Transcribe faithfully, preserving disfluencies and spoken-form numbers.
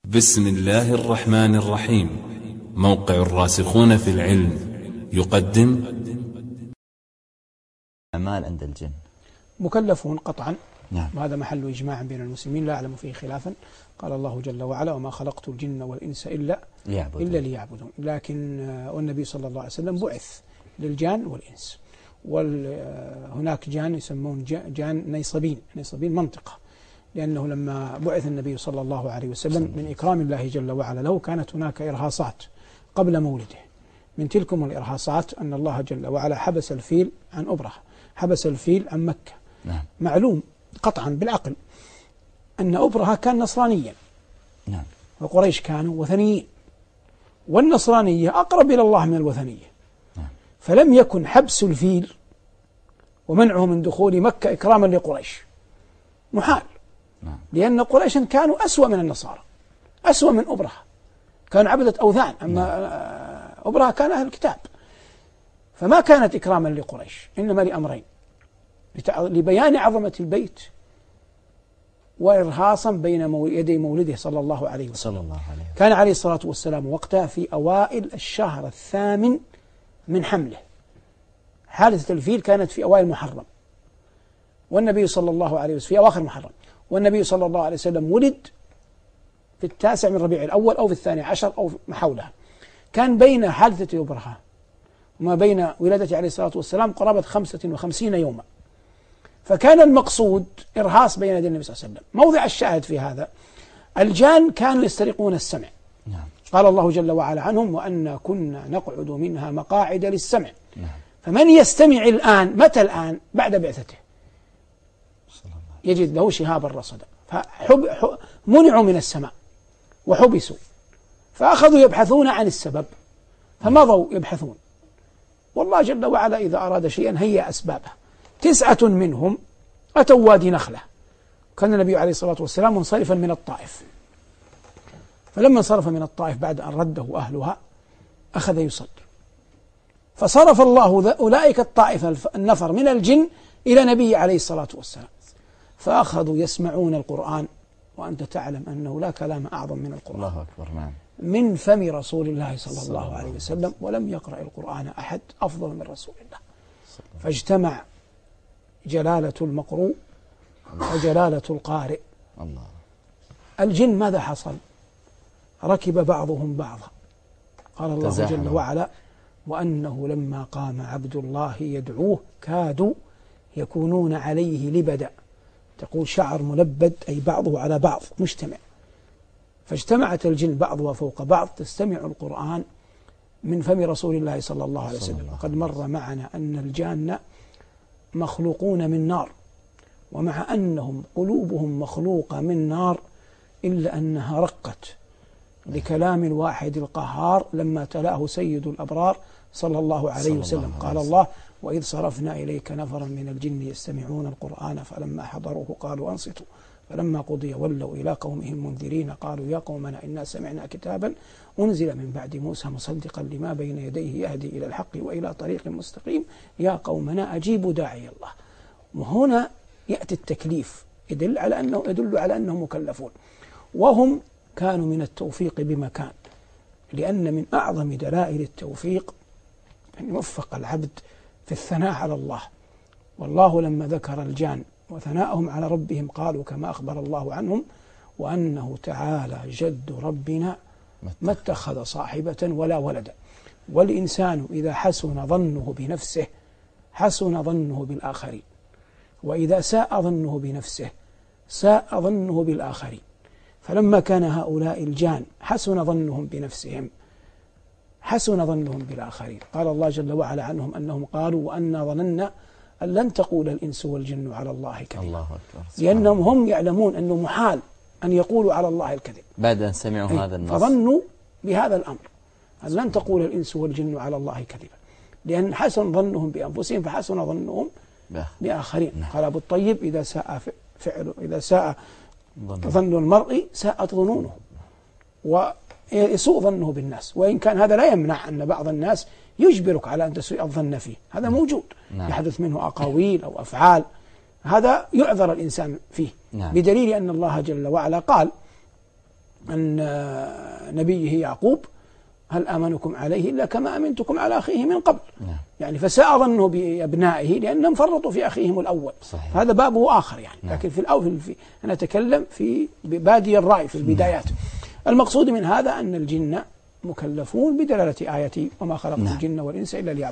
بسم الله الرحمن الرحيم. موقع الراسخون في العلم يقدم أعمال عند الجن. مكلفون قطعا، نعم. وهذا محل إجماع بين المسلمين لا أعلم فيه خلافا. قال الله جل وعلا: وما خلقت الجن والإنس إلا ليعبدون. إلا ليعبدون. لكن والنبي صلى الله عليه وسلم بعث للجان والإنس، وهناك جان يسمون جان نيصبين. نيصبين منطقة، لأنه لما بعث النبي صلى الله عليه وسلم من إكرام الله جل وعلا له كانت هناك إرهاصات قبل مولده. من تلكم الإرهاصات أن الله جل وعلا حبس الفيل عن أبرهة، حبس الفيل عن مكة. نعم. معلوم قطعا بالعقل أن أبرهة كان نصرانيا، نعم. وقريش كانوا وثنيين، والنصرانية أقرب إلى الله من الوثنية. نعم. فلم يكن حبس الفيل ومنعه من دخول مكة إكراما لقريش، محال. نعم. لأن قريشا كانوا أسوأ من النصارى، أسوأ من أبرهة، كانوا عبدة أوثان. أما نعم. أبرهة كان أهل الكتاب، فما كانت إكراما لقريش، إنما لأمرين: لبيان عظمة البيت، وإرهاصا بين يدي مولده صلى الله عليه وسلم. صلى الله عليه وسلم. كان عليه الصلاة والسلام وقتها في أوائل الشهر الثامن من حمله. حادثة الفيل كانت في أوائل محرم، والنبي صلى الله عليه وسلم في أواخر محرم، والنبي صلى الله عليه وسلم ولد في التاسع من ربيع الأول أو في الثاني عشر أو ما حولها. كان بين حادثة أبرهة وما بين ولادته عليه الصلاة والسلام قرابة خمسة وخمسين يوما. فكان المقصود إرهاص بين يدي النبي صلى الله عليه وسلم. موضع الشاهد في هذا: الجان كانوا يسترقون السمع. نعم. قال الله جل وعلا عنهم: وأنا كنا نقعد منها مقاعد للسمع. نعم. فمن يستمع الآن، متى الآن؟ بعد بعثته، صلى الله. يجد له شهابا رصدا. فحب منعوا من السماء وحبسوا، فأخذوا يبحثون عن السبب، فمضوا يبحثون. والله جل وعلا إذا أراد شيئا هيأ أسبابه. تسعة منهم أتوا وادي نخلة، كان النبي عليه الصلاة والسلام منصرفا من الطائف، فلما انصرف من الطائف بعد أن رده أهلها أخذ يصلي، فصرف الله أولئك الطائفة النفر من الجن إلى نبي عليه الصلاة والسلام، فأخذوا يسمعون القرآن، وأنت تعلم أنه لا كلام أعظم من القرآن. الله أكبر. نعم. من فم رسول الله صلى الله عليه وسلم، ولم يقرأ القرآن أحد أفضل من رسول الله. فاجتمع جلالة المقروء وجلالة القارئ. الله. الجن ماذا حصل؟ ركب بعضهم بعضا. قال الله تزاحم. جل وعلا: وأنه لما قام عبد الله يدعوه كادوا يكونون عليه لبدا. تقول شعر ملبد، أي بعضه على بعض مجتمع. فاجتمعت الجن بعضها فوق بعض تستمع القرآن من فم رسول الله صلى الله عليه وسلم. قد مر معنا أن الجان مخلوقون من نار، ومع أنهم قلوبهم مخلوقة من نار إلا أنها رقت لكلام الواحد القهار لما تلاه سيد الأبرار صلى الله عليه وسلم. قال الله: وإذ صرفنا إليك نفرا من الجن يستمعون القرآن فلما حضروه قالوا أنصتوا فلما قضي ولوا إلى قومهم منذرين قالوا يا قومنا إنا سمعنا كتابا أنزل من بعد موسى مصدقا لما بين يديه يهدي إلى الحق وإلى طريق مستقيم يا قومنا أجيبوا داعي الله. وهنا يأتي التكليف يدل على أنه يدل على أنهم مكلفون، وهم كانوا من التوفيق بمكان، لأن من أعظم دلائل التوفيق أن يوفق العبد في الثناء على الله. والله لما ذكر الجان وثناءهم على ربهم قالوا كما أخبر الله عنهم: وأنه تعالى جد ربنا ما اتخذ صاحبة ولا ولدا. والإنسان إذا حسن ظنه بنفسه حسن ظنه بالآخرين، وإذا ساء ظنه بنفسه ساء ظنه بالآخرين. فلما كان هؤلاء الجان حسن ظنهم بنفسهم حسن ظنهم بالآخرين. قال الله جل وعلا عنهم أنهم قالوا: وأنا ظننا أن لن تقول الإنس والجن على الله كذبا. الله أكبر. لأنهم هم يعلمون أنه محال أن يقولوا على الله الكذب بعد أن سمعوا هذا النص، فظنوا بهذا الأمر أن لن تقول الإنس والجن على الله كذبا، لأن حسن ظنهم بأنفسهم فحسن ظنهم بآخرين. نعم. قال أبو الطيب: إذا ساء فعل إذا ساء ظن المرء ساءت ظنونه، ويسوء ظنه بالناس، وإن كان هذا لا يمنع أن بعض الناس يجبرك على أن تسيء الظن فيه، هذا موجود. نعم. يحدث منه أقاويل أو أفعال، هذا يعذر الإنسان فيه. نعم. بدليل أن الله جل وعلا قال عن نبيه يعقوب: هل آمنكم عليه إلا كما أمنتكم على أخيه من قبل. نعم. يعني فساء ظنه بأبنائه لأنهم فرطوا في أخيهم الأول. صحيح. هذا بابه آخر يعني. نعم. لكن في الأول في أنا أتكلم في بادي الرأي في البدايات. نعم. المقصود من هذا أن الجن مكلفون بدلالة آية وما خلقت نعم. الجن والإنس إلا ليعبدون.